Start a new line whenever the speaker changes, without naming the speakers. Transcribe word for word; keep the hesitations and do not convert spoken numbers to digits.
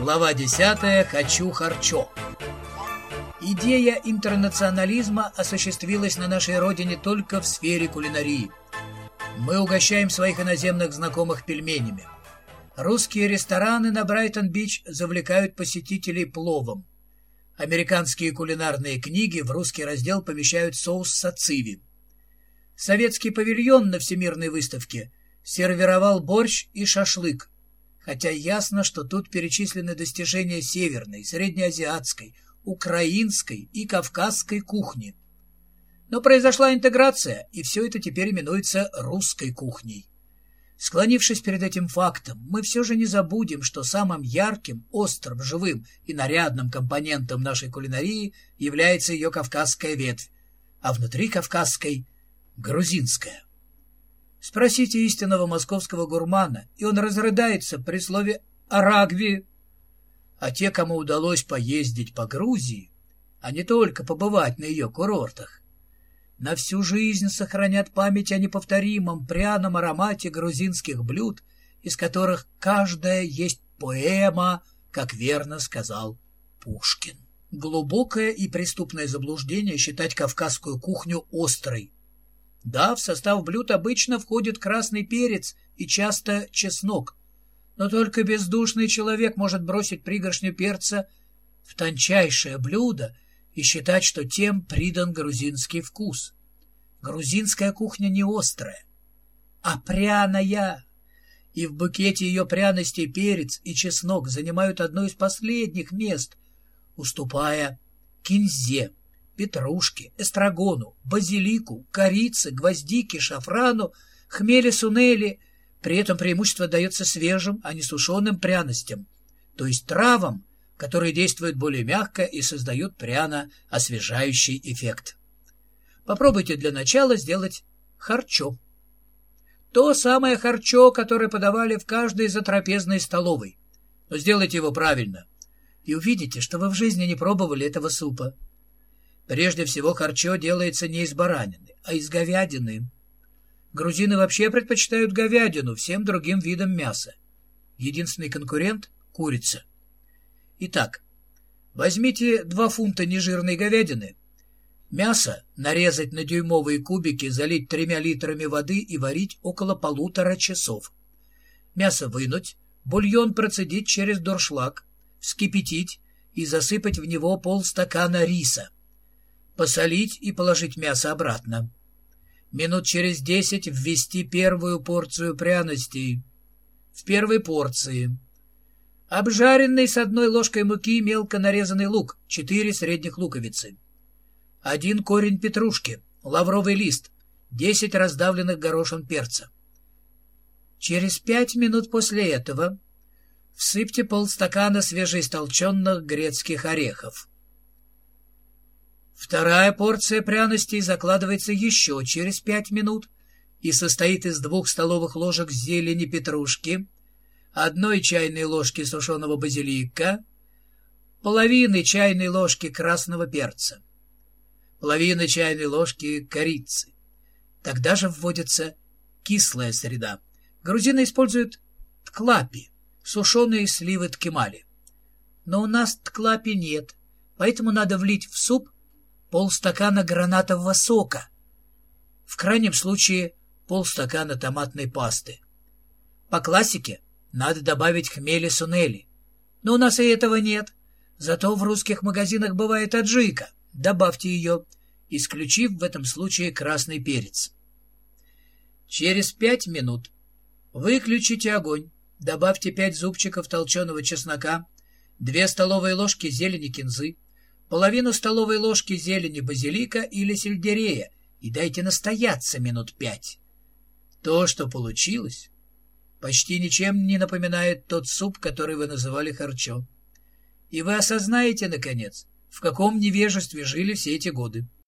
Глава десятая. Хочу харчо. Идея интернационализма осуществилась на нашей родине только в сфере кулинарии. Мы угощаем своих иноземных знакомых пельменями. Русские рестораны на Брайтон-Бич завлекают посетителей пловом. Американские кулинарные книги в русский раздел помещают соус сациви. Советский павильон на Всемирной выставке сервировал борщ и шашлык, хотя ясно, что тут перечислены достижения северной, среднеазиатской, украинской и кавказской кухни. Но произошла интеграция, и все это теперь именуется русской кухней. Склонившись перед этим фактом, мы все же не забудем, что самым ярким, острым, живым и нарядным компонентом нашей кулинарии является ее кавказская ветвь, а внутри кавказской — грузинская. Спросите истинного московского гурмана, и он разрыдается при слове «арагви». А те, кому удалось поездить по Грузии, а не только побывать на ее курортах, на всю жизнь сохранят память о неповторимом пряном аромате грузинских блюд, из которых каждая есть поэма, как верно сказал Пушкин. Глубокое и преступное заблуждение считать кавказскую кухню острой. Да, в состав блюд обычно входит красный перец и часто чеснок, но только бездушный человек может бросить пригоршню перца в тончайшее блюдо и считать, что тем придан грузинский вкус. Грузинская кухня не острая, а пряная, и в букете ее пряностей перец и чеснок занимают одно из последних мест, уступая кинзе, петрушке, эстрагону, базилику, корице, гвоздике, шафрану, хмеле-сунели. При этом преимущество дается свежим, а не сушеным пряностям, то есть травам, которые действуют более мягко и создают пряно-освежающий эффект. Попробуйте для начала сделать харчо. То самое харчо, которое подавали в каждой затрапезной столовой. Но сделайте его правильно, и увидите, что вы в жизни не пробовали этого супа. Прежде всего, харчо делается не из баранины, а из говядины. Грузины вообще предпочитают говядину всем другим видам мяса. Единственный конкурент — курица. Итак, возьмите два фунта нежирной говядины. Мясо нарезать на дюймовые кубики, залить тремя литрами воды и варить около полутора часов. Мясо вынуть, бульон процедить через дуршлаг, вскипятить и засыпать в него полстакана риса. Посолить и положить мясо обратно. Минут через десять ввести первую порцию пряностей. В первой порции обжаренный с одной ложкой муки мелко нарезанный лук, четыре средних луковицы, один корень петрушки, лавровый лист, десять раздавленных горошин перца. Через пять минут после этого всыпьте полстакана свежеистолченных грецких орехов. Вторая порция пряностей закладывается еще через пять минут и состоит из двух столовых ложек зелени петрушки, одной чайной ложки сушеного базилика, половины чайной ложки красного перца, половины чайной ложки корицы. Тогда же вводится кислая среда. Грузины используют тклапи, сушеные сливы ткемали. Но у нас тклапи нет, поэтому надо влить в суп полстакана гранатового сока, в крайнем случае полстакана томатной пасты. По классике надо добавить хмели-сунели, но у нас и этого нет, зато в русских магазинах бывает аджика, добавьте ее, исключив в этом случае красный перец. Через пять минут выключите огонь, добавьте пять зубчиков толченого чеснока, две столовые ложки зелени кинзы, половину столовой ложки зелени базилика или сельдерея и дайте настояться минут пять. То, что получилось, почти ничем не напоминает тот суп, который вы называли харчо. И вы осознаете, наконец, в каком невежестве жили все эти годы.